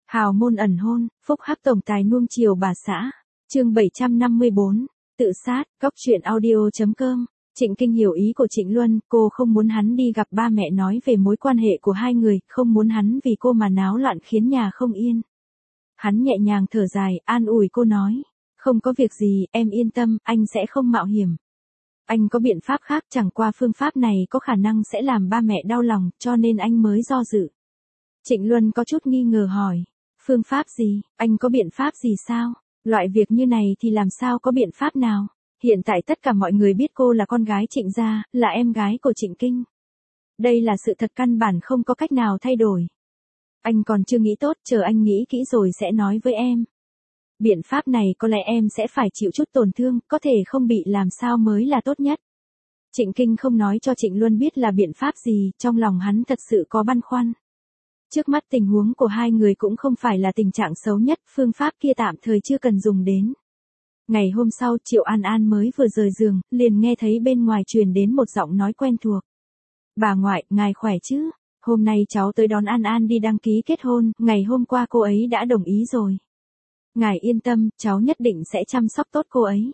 Hào môn ẩn hôn, phúc hắc tổng tài nuông chiều bà xã. Chương 754, tự sát, góc truyện audio.com. Trịnh Kinh hiểu ý của Trịnh Luân, cô không muốn hắn đi gặp ba mẹ nói về mối quan hệ của hai người, không muốn hắn vì cô mà náo loạn khiến nhà không yên. Hắn nhẹ nhàng thở dài, an ủi cô nói, không có việc gì, em yên tâm, anh sẽ không mạo hiểm. Anh có biện pháp khác, chẳng qua phương pháp này có khả năng sẽ làm ba mẹ đau lòng, cho nên anh mới do dự. Trịnh Luân có chút nghi ngờ hỏi, phương pháp gì, anh có biện pháp gì sao? Loại việc như này thì làm sao có biện pháp nào? Hiện tại tất cả mọi người biết cô là con gái Trịnh gia, là em gái của Trịnh Kinh. Đây là sự thật căn bản không có cách nào thay đổi. Anh còn chưa nghĩ tốt, chờ anh nghĩ kỹ rồi sẽ nói với em. Biện pháp này có lẽ em sẽ phải chịu chút tổn thương, có thể không bị làm sao mới là tốt nhất. Trịnh Kinh không nói cho Trịnh Luân biết là biện pháp gì, trong lòng hắn thật sự có băn khoăn. Trước mắt tình huống của hai người cũng không phải là tình trạng xấu nhất, phương pháp kia tạm thời chưa cần dùng đến. Ngày hôm sau, Triệu An An mới vừa rời giường, liền nghe thấy bên ngoài truyền đến một giọng nói quen thuộc. Bà ngoại, ngài khỏe chứ? Hôm nay cháu tới đón An An đi đăng ký kết hôn, ngày hôm qua cô ấy đã đồng ý rồi. Ngài yên tâm, cháu nhất định sẽ chăm sóc tốt cô ấy.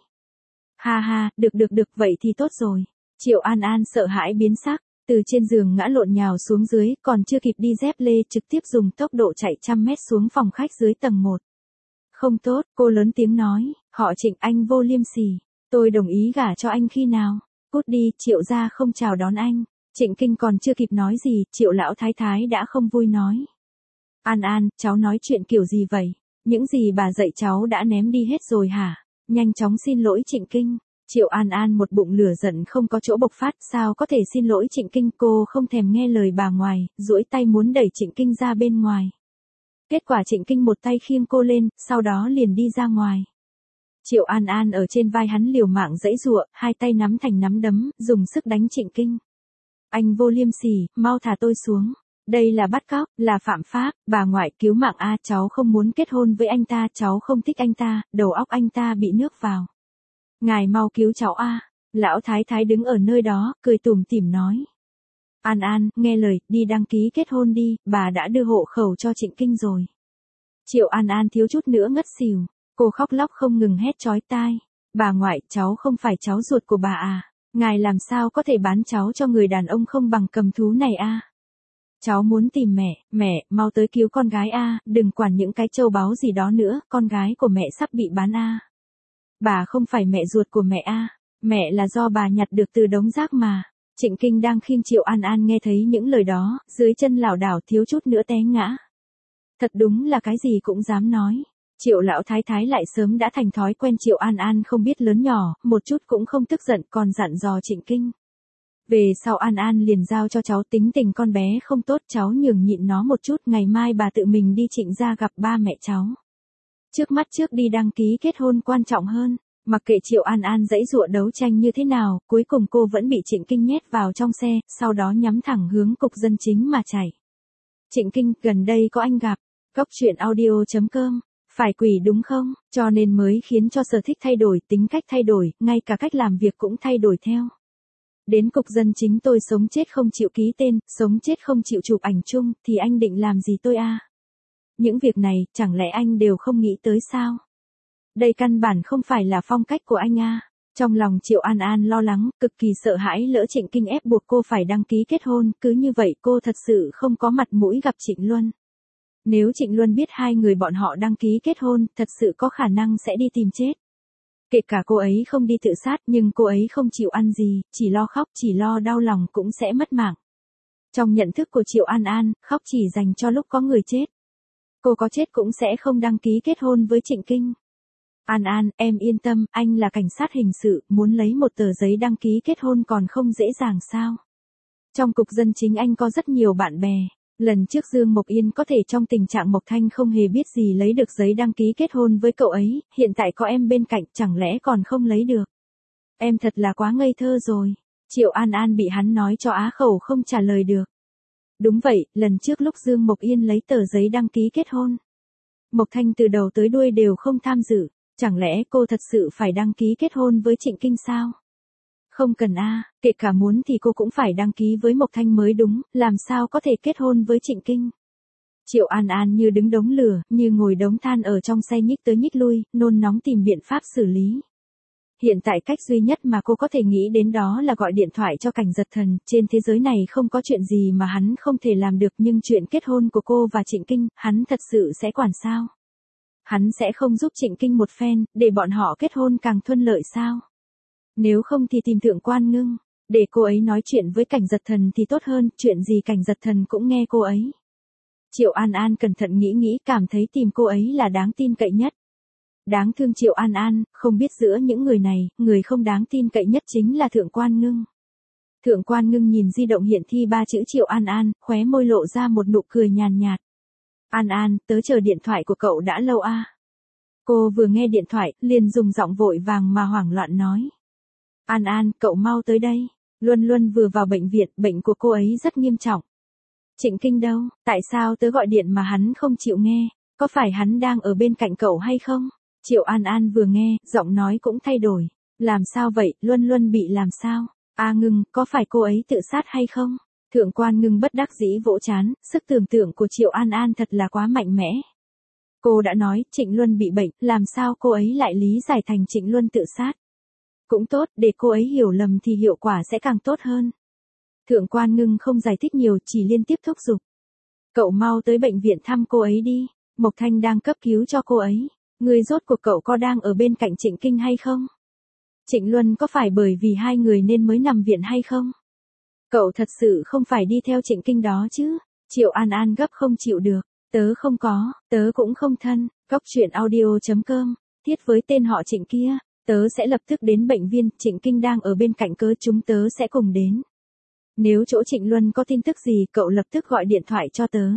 Ha ha, được, vậy thì tốt rồi. Triệu An An sợ hãi biến sắc, từ trên giường ngã lộn nhào xuống dưới, còn chưa kịp đi dép lê trực tiếp dùng tốc độ chạy 100 mét xuống phòng khách dưới tầng 1. Không tốt, cô lớn tiếng nói, họ Trịnh, anh vô liêm sỉ, tôi đồng ý gả cho anh khi nào? Cút đi, Triệu gia không chào đón anh. Trịnh Kinh còn chưa kịp nói gì, Triệu lão thái thái đã không vui nói. An An, cháu nói chuyện kiểu gì vậy? Những gì bà dạy cháu đã ném đi hết rồi hả? Nhanh chóng xin lỗi Trịnh Kinh. Triệu An An một bụng lửa giận không có chỗ bộc phát, sao có thể xin lỗi Trịnh Kinh, cô không thèm nghe lời bà ngoại, duỗi tay muốn đẩy Trịnh Kinh ra bên ngoài. Kết quả Trịnh Kinh một tay khiêng cô lên, sau đó liền đi ra ngoài. Triệu An An ở trên vai hắn liều mạng giãy giụa, hai tay nắm thành nắm đấm, dùng sức đánh Trịnh Kinh. Anh vô liêm sỉ, mau thả tôi xuống. Đây là bắt cóc, là phạm pháp, bà ngoại cứu mạng a, cháu không muốn kết hôn với anh ta, cháu không thích anh ta, đầu óc anh ta bị nước vào. Ngài mau cứu cháu a. Lão thái thái đứng ở nơi đó, cười tủm tỉm nói. An An, nghe lời, đi đăng ký kết hôn đi, bà đã đưa hộ khẩu cho Trịnh Kinh rồi. Triệu An An thiếu chút nữa ngất xỉu, cô khóc lóc không ngừng hét chói tai. Bà ngoại, cháu không phải cháu ruột của bà à, ngài làm sao có thể bán cháu cho người đàn ông không bằng cầm thú này a? Cháu muốn tìm mẹ, mau tới cứu con gái a, đừng quản những cái châu báu gì đó nữa, con gái của mẹ sắp bị bán a. Bà không phải mẹ ruột của mẹ a, mẹ là do bà nhặt được từ đống rác mà. Trịnh Kinh đang khiêng Triệu An An nghe thấy những lời đó, dưới chân lảo đảo thiếu chút nữa té ngã. Thật đúng là cái gì cũng dám nói. Triệu lão thái thái lại sớm đã thành thói quen Triệu An An không biết lớn nhỏ, một chút cũng không tức giận, còn dặn dò Trịnh Kinh. Về sau An An liền giao cho cháu, tính tình con bé không tốt, cháu nhường nhịn nó một chút, ngày mai bà tự mình đi Trịnh gia gặp ba mẹ cháu. Trước mắt trước đi đăng ký kết hôn quan trọng hơn. Mặc kệ Triệu An An giãy giụa đấu tranh như thế nào, cuối cùng cô vẫn bị Trịnh Kinh nhét vào trong xe, sau đó nhắm thẳng hướng cục dân chính mà chạy. Trịnh Kinh, gần đây có anh gặp. Góc truyện audio.com. Phải quỷ đúng không? Cho nên mới khiến cho sở thích thay đổi, tính cách thay đổi, ngay cả cách làm việc cũng thay đổi theo. Đến cục dân chính tôi sống chết không chịu ký tên, sống chết không chịu chụp ảnh chung, thì anh định làm gì tôi a? Những việc này, chẳng lẽ anh đều không nghĩ tới sao? Đây căn bản không phải là phong cách của anh a. Trong lòng Triệu An An lo lắng, cực kỳ sợ hãi lỡ Trịnh Kinh ép buộc cô phải đăng ký kết hôn, cứ như vậy cô thật sự không có mặt mũi gặp Trịnh Luân. Nếu Trịnh Luân biết hai người bọn họ đăng ký kết hôn, thật sự có khả năng sẽ đi tìm chết. Kể cả cô ấy không đi tự sát, nhưng cô ấy không chịu ăn gì, chỉ lo khóc, chỉ lo đau lòng cũng sẽ mất mạng. Trong nhận thức của Triệu An An, khóc chỉ dành cho lúc có người chết. Cô có chết cũng sẽ không đăng ký kết hôn với Trịnh Kinh. An An, em yên tâm, anh là cảnh sát hình sự, muốn lấy một tờ giấy đăng ký kết hôn còn không dễ dàng sao? Trong cục dân chính anh có rất nhiều bạn bè. Lần trước Dương Mộc Yên có thể trong tình trạng Mộc Thanh không hề biết gì lấy được giấy đăng ký kết hôn với cậu ấy, hiện tại có em bên cạnh chẳng lẽ còn không lấy được. Em thật là quá ngây thơ rồi. Triệu An An bị hắn nói cho á khẩu không trả lời được. Đúng vậy, lần trước lúc Dương Mộc Yên lấy tờ giấy đăng ký kết hôn, Mộc Thanh từ đầu tới đuôi đều không tham dự, chẳng lẽ cô thật sự phải đăng ký kết hôn với Trịnh Kinh sao? Không cần a, kể cả muốn thì cô cũng phải đăng ký với Mộc Thanh mới đúng, làm sao có thể kết hôn với Trịnh Kinh. Triệu An An như đứng đống lửa, như ngồi đống than ở trong xe nhích tới nhích lui, nôn nóng tìm biện pháp xử lý. Hiện tại cách duy nhất mà cô có thể nghĩ đến đó là gọi điện thoại cho Cảnh Giật Thần, trên thế giới này không có chuyện gì mà hắn không thể làm được, nhưng chuyện kết hôn của cô và Trịnh Kinh, hắn thật sự sẽ quản sao? Hắn sẽ không giúp Trịnh Kinh một phen, để bọn họ kết hôn càng thuận lợi sao? Nếu không thì tìm Thượng Quan Ngưng, để cô ấy nói chuyện với Cảnh Giật Thần thì tốt hơn, chuyện gì Cảnh Giật Thần cũng nghe cô ấy. Triệu An An cẩn thận nghĩ cảm thấy tìm cô ấy là đáng tin cậy nhất. Đáng thương Triệu An An, không biết giữa những người này, người không đáng tin cậy nhất chính là Thượng Quan Ngưng. Thượng Quan Ngưng nhìn di động hiện thi 3 chữ Triệu An An, khóe môi lộ ra một nụ cười nhàn nhạt. An An, tớ chờ điện thoại của cậu đã lâu à? Cô vừa nghe điện thoại, liền dùng giọng vội vàng mà hoảng loạn nói. An An, cậu mau tới đây. Luân Luân vừa vào bệnh viện, bệnh của cô ấy rất nghiêm trọng. Trịnh Kinh đâu, tại sao tớ gọi điện mà hắn không chịu nghe, có phải hắn đang ở bên cạnh cậu hay không? Triệu An An vừa nghe, giọng nói cũng thay đổi. Làm sao vậy, Luân Luân bị làm sao? Ngưng, có phải cô ấy tự sát hay không? Thượng Quan Ngưng bất đắc dĩ vỗ trán, sức tưởng tượng của Triệu An An thật là quá mạnh mẽ. Cô đã nói, Trịnh Luân bị bệnh, làm sao cô ấy lại lý giải thành Trịnh Luân tự sát? Cũng tốt, để cô ấy hiểu lầm thì hiệu quả sẽ càng tốt hơn. Thượng Quan Ngưng không giải thích nhiều, chỉ liên tiếp thúc giục. Cậu mau tới bệnh viện thăm cô ấy đi, Mộc Thanh đang cấp cứu cho cô ấy. Người rốt cuộc cậu có đang ở bên cạnh Trịnh Kinh hay không? Trịnh Luân có phải bởi vì hai người nên mới nằm viện hay không? Cậu thật sự không phải đi theo Trịnh Kinh đó chứ? Triệu An An gấp không chịu được. Tớ không có, tớ cũng không thân. Góc truyện audio.com, thiết với tên họ Trịnh kia. Tớ sẽ lập tức đến bệnh viện, Trịnh Kinh đang ở bên cạnh chúng tớ sẽ cùng đến. Nếu chỗ Trịnh Luân có tin tức gì, cậu lập tức gọi điện thoại cho tớ.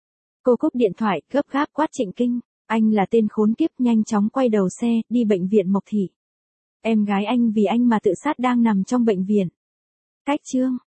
Cô cúp điện thoại, gấp gáp quát Trịnh Kinh. Anh là tên khốn kiếp, nhanh chóng quay đầu xe, đi bệnh viện Mộc Thị. Em gái anh vì anh mà tự sát đang nằm trong bệnh viện. Cách chương